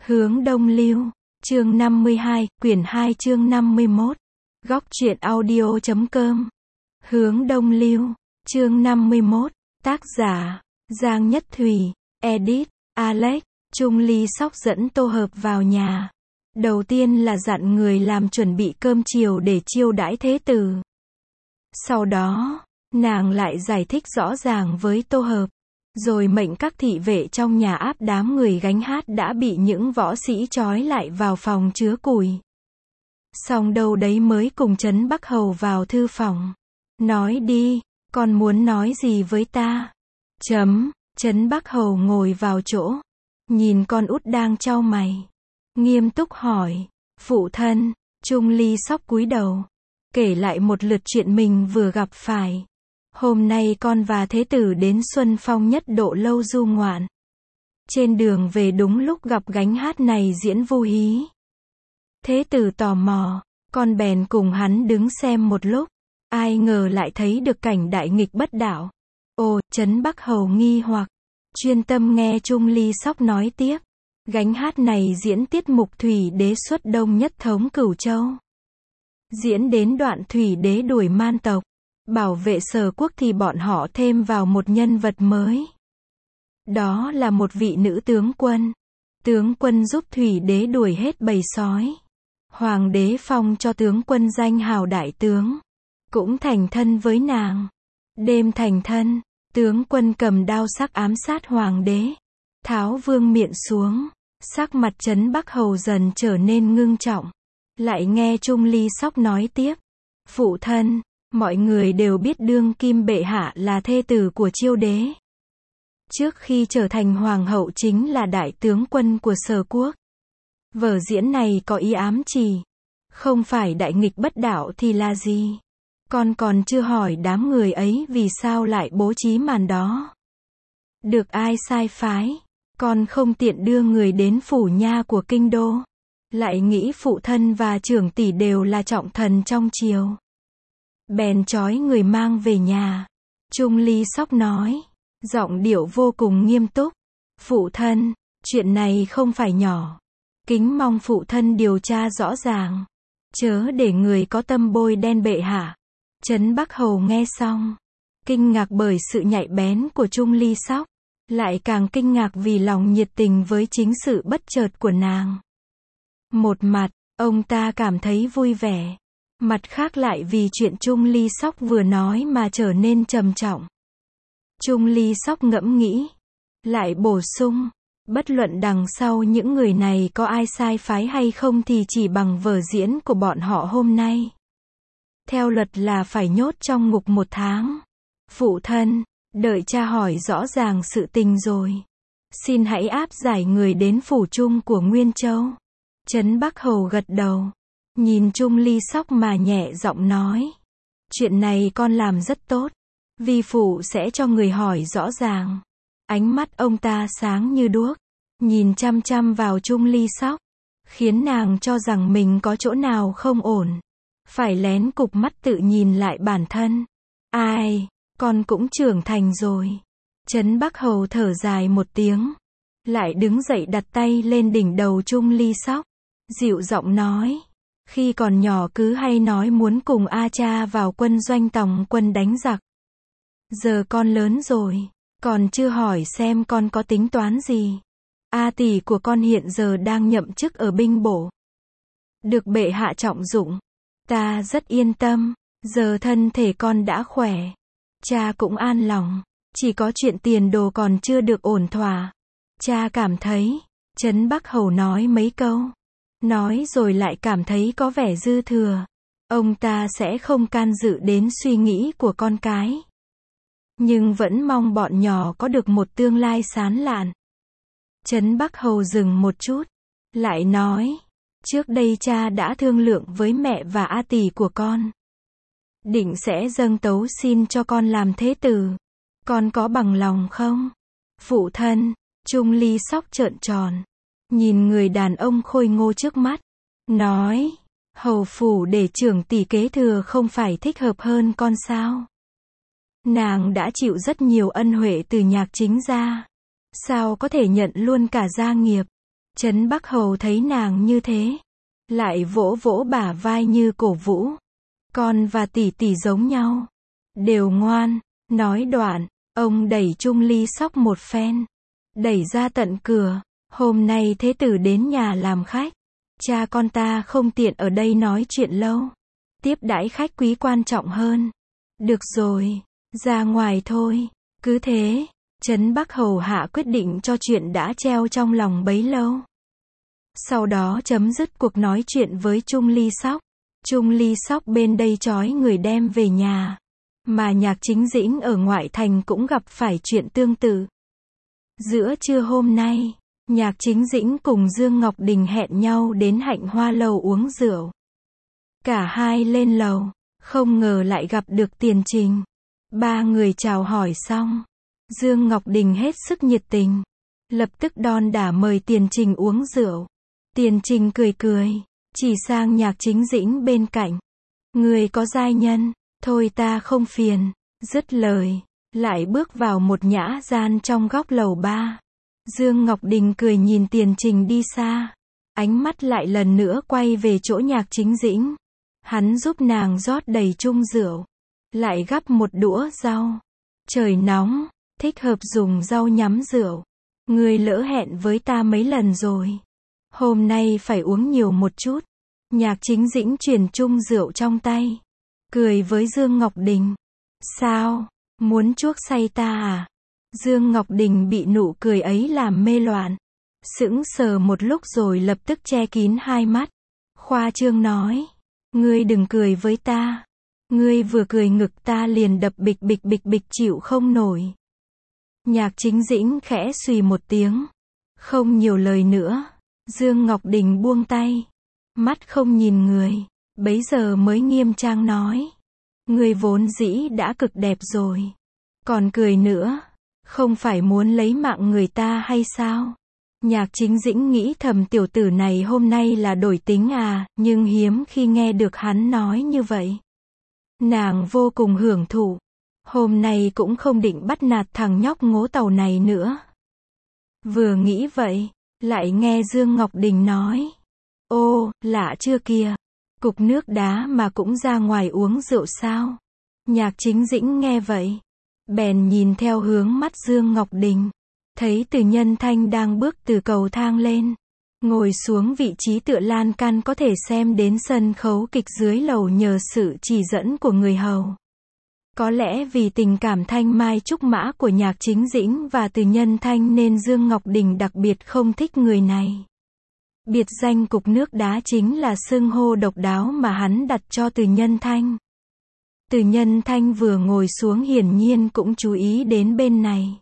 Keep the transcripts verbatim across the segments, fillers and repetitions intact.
Hướng đông lưu, chương năm mươi hai, quyển hai chương năm mươi mốt. Góc truyện audio chấm com. Hướng đông lưu, chương năm mươi mốt. Tác giả, Giang Nhất Thùy, edit, Alex. Trung Ly Sóc dẫn Tô Hợp vào nhà. Đầu tiên là dặn người làm chuẩn bị cơm chiều để chiêu đãi thế tử. Sau đó, nàng lại giải thích rõ ràng với Tô Hợp. Rồi mệnh các thị vệ trong nhà áp đám người gánh hát đã bị những võ sĩ trói lại vào phòng chứa củi. Xong đâu đấy mới cùng Trấn Bắc Hầu vào thư phòng. Nói đi, con muốn nói gì với ta? Chấm, Trấn Bắc Hầu ngồi vào chỗ. Nhìn con út đang chau mày. Nghiêm túc hỏi, phụ thân. Trung Ly Sóc cúi đầu. Kể lại một lượt chuyện mình vừa gặp phải. Hôm nay con và thế tử đến Xuân Phong Nhất Độ lâu du ngoạn. Trên đường về đúng lúc gặp gánh hát này diễn vu hí. Thế tử tò mò, con bèn cùng hắn đứng xem một lúc. Ai ngờ lại thấy được cảnh đại nghịch bất đạo. Ồ, Trấn Bắc Hầu nghi hoặc. Chuyên tâm nghe Trung Ly Sóc nói tiếp. Gánh hát này diễn tiết mục Thủy Đế xuất đông nhất thống Cửu Châu. Diễn đến đoạn Thủy Đế đuổi man tộc. Bảo vệ Sở Quốc thì bọn họ thêm vào một nhân vật mới. Đó là một vị nữ tướng quân. Tướng quân giúp Thủy Đế đuổi hết bầy sói. Hoàng đế phong cho tướng quân danh hào đại tướng. Cũng thành thân với nàng. Đêm thành thân, tướng quân cầm đao sắc ám sát hoàng đế. Tháo vương miện xuống. Sắc mặt Trấn Bắc Hầu dần trở nên ngưng trọng. Lại nghe Trung Ly Sóc nói tiếp. Phụ thân, mọi người đều biết đương kim bệ hạ là thê tử của Chiêu đế. Trước khi trở thành hoàng hậu chính là đại tướng quân của Sở Quốc. Vở diễn này có ý ám chỉ. Không phải đại nghịch bất đạo thì là gì? Con còn chưa hỏi đám người ấy vì sao lại bố trí màn đó. Được ai sai phái? Con không tiện đưa người đến phủ nha của kinh đô. Lại nghĩ phụ thân và trưởng tỷ đều là trọng thần trong triều. Bèn trói người mang về nhà. Trung Ly Sóc nói. Giọng điệu vô cùng nghiêm túc. Phụ thân, chuyện này không phải nhỏ. Kính mong phụ thân điều tra rõ ràng. Chớ để người có tâm bôi đen bệ hạ. Trấn Bắc Hầu nghe xong. Kinh ngạc bởi sự nhạy bén của Trung Ly Sóc. Lại càng kinh ngạc vì lòng nhiệt tình với chính sự bất chợt của nàng. Một mặt, ông ta cảm thấy vui vẻ. Mặt khác lại vì chuyện Trung Ly Sóc vừa nói mà trở nên trầm trọng. Trung Ly Sóc ngẫm nghĩ. Lại bổ sung. Bất luận đằng sau những người này có ai sai phái hay không thì chỉ bằng vở diễn của bọn họ hôm nay. Theo luật là phải nhốt trong ngục một tháng. Phụ thân, đợi cha hỏi rõ ràng sự tình rồi. Xin hãy áp giải người đến phủ chung của Nguyên Châu. Trấn Bắc Hầu gật đầu. Nhìn Trung Ly Sóc mà nhẹ giọng nói. Chuyện này con làm rất tốt. Vi phụ sẽ cho người hỏi rõ ràng. Ánh mắt ông ta sáng như đuốc. Nhìn chăm chăm vào Trung Ly Sóc. Khiến nàng cho rằng mình có chỗ nào không ổn. Phải lén cụp mắt tự nhìn lại bản thân. Ai, con cũng trưởng thành rồi. Trấn Bắc Hầu thở dài một tiếng. Lại đứng dậy đặt tay lên đỉnh đầu Trung Ly Sóc. Dịu giọng nói. Khi còn nhỏ cứ hay nói muốn cùng A cha vào quân doanh tòng quân đánh giặc. Giờ con lớn rồi. Còn chưa hỏi xem con có tính toán gì. A tỷ của con hiện giờ đang nhậm chức ở binh bộ. Được bệ hạ trọng dụng. Ta rất yên tâm. Giờ thân thể con đã khỏe. Cha cũng an lòng. Chỉ có chuyện tiền đồ còn chưa được ổn thỏa. Cha cảm thấy. Trấn Bắc Hầu nói mấy câu. Nói rồi lại cảm thấy có vẻ dư thừa. Ông ta sẽ không can dự đến suy nghĩ của con cái. Nhưng vẫn mong bọn nhỏ có được một tương lai sáng lạn. Trấn Bắc Hầu dừng một chút. Lại nói. Trước đây cha đã thương lượng với mẹ và A tỷ của con. Định sẽ dâng tấu xin cho con làm thế tử. Con có bằng lòng không? Phụ thân. Trung Ly Sóc trợn tròn. Nhìn người đàn ông khôi ngô trước mắt. Nói. Hầu phủ để trưởng tỷ kế thừa không phải thích hợp hơn con sao? Nàng đã chịu rất nhiều ân huệ từ Nhạc Chính gia. Sao có thể nhận luôn cả gia nghiệp? Trấn Bắc Hầu thấy nàng như thế, lại vỗ vỗ bả vai như cổ vũ. Con và tỷ tỷ giống nhau, đều ngoan. Nói đoạn, ông đẩy Trung Ly Sóc một phen, đẩy ra tận cửa. Hôm nay thế tử đến nhà làm khách, cha con ta không tiện ở đây nói chuyện lâu, tiếp đãi khách quý quan trọng hơn. Được rồi, ra ngoài thôi. Cứ thế, Trấn Bắc Hầu hạ quyết định cho chuyện đã treo trong lòng bấy lâu. Sau đó chấm dứt cuộc nói chuyện với Trung Ly Sóc. Trung Ly Sóc bên đây trói người đem về nhà, mà Nhạc Chính Dĩnh ở ngoại thành cũng gặp phải chuyện tương tự. Giữa trưa hôm nay, Nhạc Chính Dĩnh cùng Dương Ngọc Đình hẹn nhau đến Hạnh Hoa Lầu uống rượu. Cả hai lên lầu, không ngờ lại gặp được Tiền Trình. Ba người chào hỏi xong, Dương Ngọc Đình hết sức nhiệt tình, lập tức đon đả mời Tiền Trình uống rượu. Tiền Trình cười cười, chỉ sang Nhạc Chính Dĩnh bên cạnh. Người có giai nhân, thôi ta không phiền. Dứt lời, lại bước vào một nhã gian trong góc lầu ba. Dương Ngọc Đình cười nhìn Tiền Trình đi xa, ánh mắt lại lần nữa quay về chỗ Nhạc Chính Dĩnh. Hắn giúp nàng rót đầy chung rượu, lại gắp một đũa rau. Trời nóng, thích hợp dùng rau nhắm rượu. Ngươi lỡ hẹn với ta mấy lần rồi, hôm nay phải uống nhiều một chút. Nhạc Chính Dĩnh truyền chung rượu trong tay, cười với Dương Ngọc Đình. Sao, muốn chuốc say ta à? Dương Ngọc Đình bị nụ cười ấy làm mê loạn, sững sờ một lúc rồi lập tức che kín hai mắt. Khoa trương nói, ngươi đừng cười với ta. Ngươi vừa cười ngực ta liền đập bịch bịch bịch bịch chịu không nổi. Nhạc Chính Dĩnh khẽ xùy một tiếng, không nhiều lời nữa. Dương Ngọc Đình buông tay, mắt không nhìn người, bấy giờ mới nghiêm trang nói. Ngươi vốn dĩ đã cực đẹp rồi, còn cười nữa, không phải muốn lấy mạng người ta hay sao? Nhạc Chính Dĩnh nghĩ thầm tiểu tử này hôm nay là đổi tính à, nhưng hiếm khi nghe được hắn nói như vậy. Nàng vô cùng hưởng thụ, hôm nay cũng không định bắt nạt thằng nhóc ngố tàu này nữa. Vừa nghĩ vậy, lại nghe Dương Ngọc Đình nói. Ô, lạ chưa kìa, cục nước đá mà cũng ra ngoài uống rượu sao? Nhạc Chính Dĩnh nghe vậy, bèn nhìn theo hướng mắt Dương Ngọc Đình, thấy Từ Nhân Thanh đang bước từ cầu thang lên, ngồi xuống vị trí tựa lan can có thể xem đến sân khấu kịch dưới lầu nhờ sự chỉ dẫn của người hầu. Có lẽ vì tình cảm thanh mai trúc mã của Nhạc Chính Dĩnh và Từ Nhân Thanh nên Dương Ngọc Đình đặc biệt không thích người này. Biệt danh cục nước đá chính là xưng hô độc đáo mà hắn đặt cho Từ Nhân Thanh. Từ Nhân Thanh vừa ngồi xuống hiển nhiên cũng chú ý đến bên này.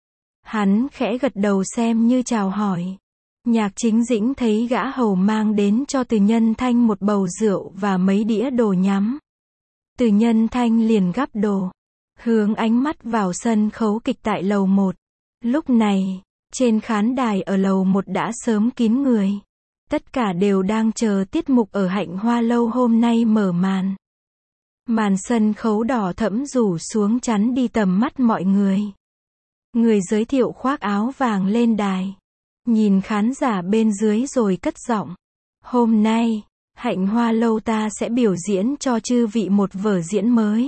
Hắn khẽ gật đầu xem như chào hỏi. Nhạc Chính Dĩnh thấy gã hầu mang đến cho Từ Nhân Thanh một bầu rượu và mấy đĩa đồ nhắm. Từ Nhân Thanh liền gắp đồ, hướng ánh mắt vào sân khấu kịch tại lầu một. Lúc này, trên khán đài ở lầu một đã sớm kín người. Tất cả đều đang chờ tiết mục ở Hạnh Hoa Lâu hôm nay mở màn. Màn sân khấu đỏ thẫm rủ xuống chắn đi tầm mắt mọi người. Người giới thiệu khoác áo vàng lên đài, nhìn khán giả bên dưới rồi cất giọng. Hôm nay, Hạnh Hoa Lâu ta sẽ biểu diễn cho chư vị một vở diễn mới.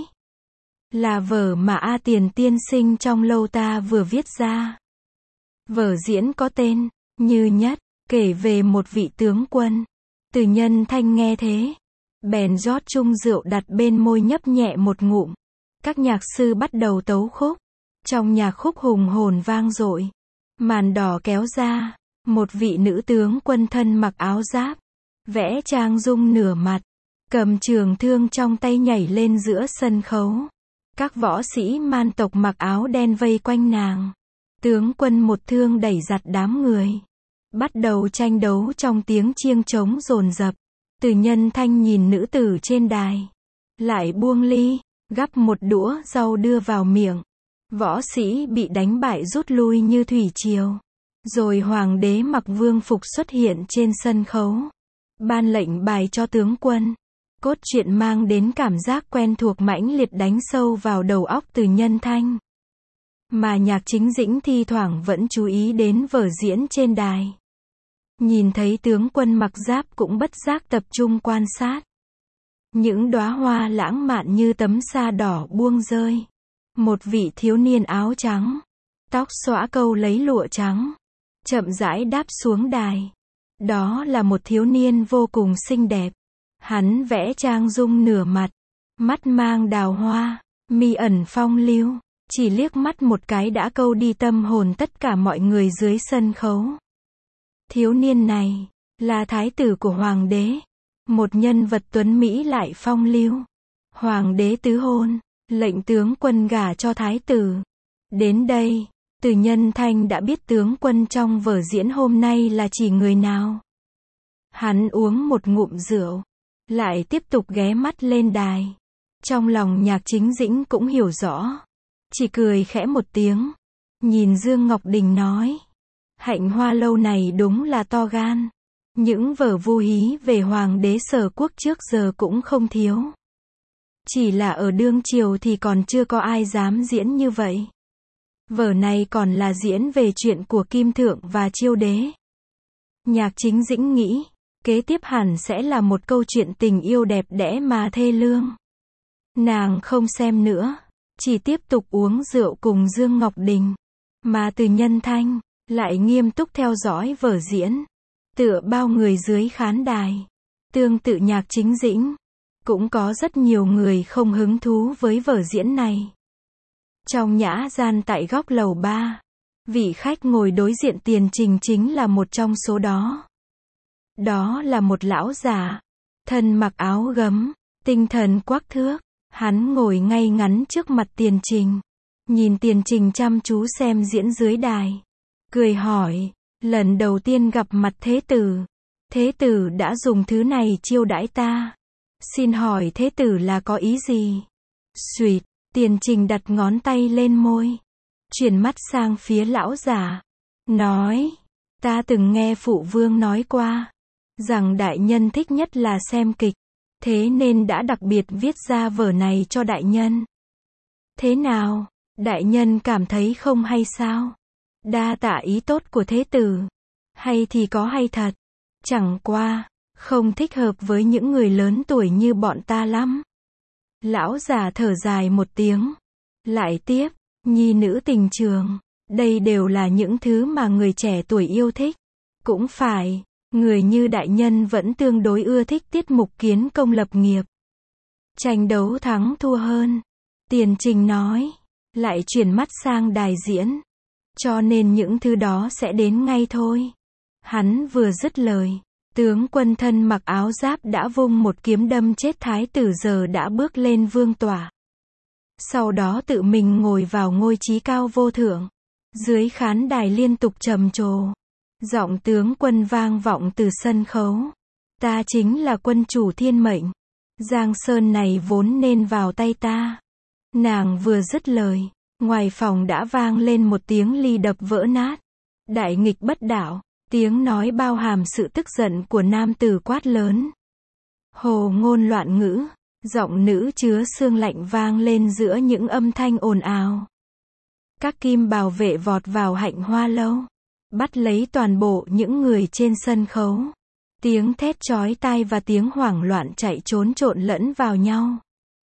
Là vở mà A Tiền tiên sinh trong lâu ta vừa viết ra. Vở diễn có tên, Như Nhất, kể về một vị tướng quân. Từ Nhân Thanh nghe thế, bèn rót chung rượu đặt bên môi nhấp nhẹ một ngụm. Các nhạc sư bắt đầu tấu khúc. Trong nhạc khúc hùng hồn vang dội, màn đỏ kéo ra, một vị nữ tướng quân thân mặc áo giáp, vẽ trang dung nửa mặt, cầm trường thương trong tay nhảy lên giữa sân khấu. Các võ sĩ man tộc mặc áo đen vây quanh nàng. Tướng quân một thương đẩy giặt đám người, bắt đầu tranh đấu trong tiếng chiêng trống dồn dập. Từ Nhân Thanh nhìn nữ tử trên đài, lại buông ly, gắp một đũa rau đưa vào miệng. Võ sĩ bị đánh bại rút lui như thủy triều. Rồi hoàng đế mặc vương phục xuất hiện trên sân khấu, ban lệnh bài cho tướng quân. Cốt truyện mang đến cảm giác quen thuộc mãnh liệt đánh sâu vào đầu óc Từ Nhân Thanh. Mà Nhạc Chính Dĩnh thi thoảng vẫn chú ý đến vở diễn trên đài. Nhìn thấy tướng quân mặc giáp cũng bất giác tập trung quan sát. Những đóa hoa lãng mạn như tấm sa đỏ buông rơi. Một vị thiếu niên áo trắng, tóc xõa câu lấy lụa trắng, chậm rãi đáp xuống đài. Đó là một thiếu niên vô cùng xinh đẹp. Hắn vẽ trang dung nửa mặt, mắt mang đào hoa, mi ẩn phong lưu, chỉ liếc mắt một cái đã câu đi tâm hồn tất cả mọi người dưới sân khấu. Thiếu niên này là thái tử của hoàng đế, một nhân vật tuấn mỹ lại phong lưu. Hoàng đế tứ hôn, lệnh tướng quân gả cho thái tử. Đến đây, Từ Nhân Thanh đã biết tướng quân trong vở diễn hôm nay là chỉ người nào. Hắn uống một ngụm rượu, lại tiếp tục ghé mắt lên đài. Trong lòng Nhạc Chính Dĩnh cũng hiểu rõ, chỉ cười khẽ một tiếng, nhìn Dương Ngọc Đình nói: Hạnh Hoa lâu này đúng là to gan. Những vở vu hí về hoàng đế Sở Quốc trước giờ cũng không thiếu. Chỉ là ở đương triều thì còn chưa có ai dám diễn như vậy. Vở này còn là diễn về chuyện của Kim Thượng và Chiêu Đế. Nhạc Chính Dĩnh nghĩ, kế tiếp hẳn sẽ là một câu chuyện tình yêu đẹp đẽ mà thê lương. Nàng không xem nữa, chỉ tiếp tục uống rượu cùng Dương Ngọc Đình. Mà Từ Nhân Thanh lại nghiêm túc theo dõi vở diễn. Tựa bao người dưới khán đài, tương tự Nhạc Chính Dĩnh, cũng có rất nhiều người không hứng thú với vở diễn này. Trong nhã gian tại góc lầu ba, vị khách ngồi đối diện Tiền Trình chính là một trong số đó. Đó là một lão già, thân mặc áo gấm, tinh thần quắc thước. Hắn ngồi ngay ngắn trước mặt Tiền Trình, nhìn Tiền Trình chăm chú xem diễn dưới đài, cười hỏi: Lần đầu tiên gặp mặt thế tử, thế tử đã dùng thứ này chiêu đãi ta. Xin hỏi thế tử là có ý gì? Xuỵt, Tiền Trình đặt ngón tay lên môi, chuyển mắt sang phía lão già, nói: Ta từng nghe phụ vương nói qua, rằng đại nhân thích nhất là xem kịch, thế nên đã đặc biệt viết ra vở này cho đại nhân. Thế nào, đại nhân cảm thấy không hay sao? Đa tạ ý tốt của thế tử. Hay thì có hay thật. Chẳng qua, không thích hợp với những người lớn tuổi như bọn ta lắm. Lão già thở dài một tiếng, lại tiếp: Nhi nữ tình trường, đây đều là những thứ mà người trẻ tuổi yêu thích. Cũng phải, người như đại nhân vẫn tương đối ưa thích tiết mục kiến công lập nghiệp, tranh đấu thắng thua hơn. Tiền Trình nói, lại chuyển mắt sang đài diễn. Cho nên những thứ đó sẽ đến ngay thôi. Hắn vừa dứt lời, tướng quân thân mặc áo giáp đã vung một kiếm đâm chết thái tử giờ đã bước lên vương tọa. Sau đó tự mình ngồi vào ngôi trí cao vô thượng. Dưới khán đài liên tục trầm trồ. Giọng tướng quân vang vọng từ sân khấu. Ta chính là quân chủ thiên mệnh. Giang sơn này vốn nên vào tay ta. Nàng vừa dứt lời, ngoài phòng đã vang lên một tiếng ly đập vỡ nát. Đại nghịch bất đạo, tiếng nói bao hàm sự tức giận của nam tử quát lớn. Hồ ngôn loạn ngữ, giọng nữ chứa xương lạnh vang lên giữa những âm thanh ồn ào. Các kim bảo vệ vọt vào Hạnh Hoa lâu, bắt lấy toàn bộ những người trên sân khấu. Tiếng thét chói tai và tiếng hoảng loạn chạy trốn trộn lẫn vào nhau.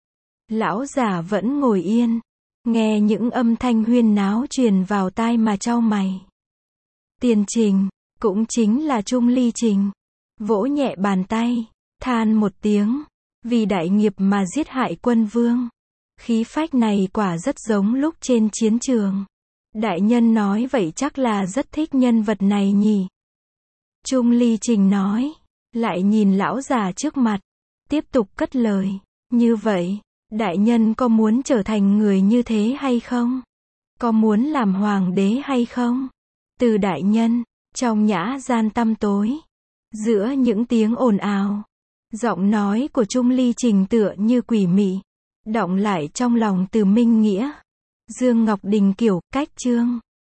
Lão già vẫn ngồi yên, nghe những âm thanh huyên náo truyền vào tai mà chau mày. Tiền Trình, cũng chính là Trung Ly Trình, vỗ nhẹ bàn tay, than một tiếng, vì đại nghiệp mà giết hại quân vương. Khí phách này quả rất giống lúc trên chiến trường. Đại nhân nói vậy chắc là rất thích nhân vật này nhỉ? Trung Ly Trình nói, lại nhìn lão già trước mặt, tiếp tục cất lời. Như vậy, đại nhân có muốn trở thành người như thế hay không? Có muốn làm hoàng đế hay không? Từ đại nhân, trong nhã gian tăm tối, giữa những tiếng ồn ào, giọng nói của Trung Ly Trình tựa như quỷ mị, đọng lại trong lòng Từ Minh Nghĩa. Dương Ngọc Đình kiểu, cách chương.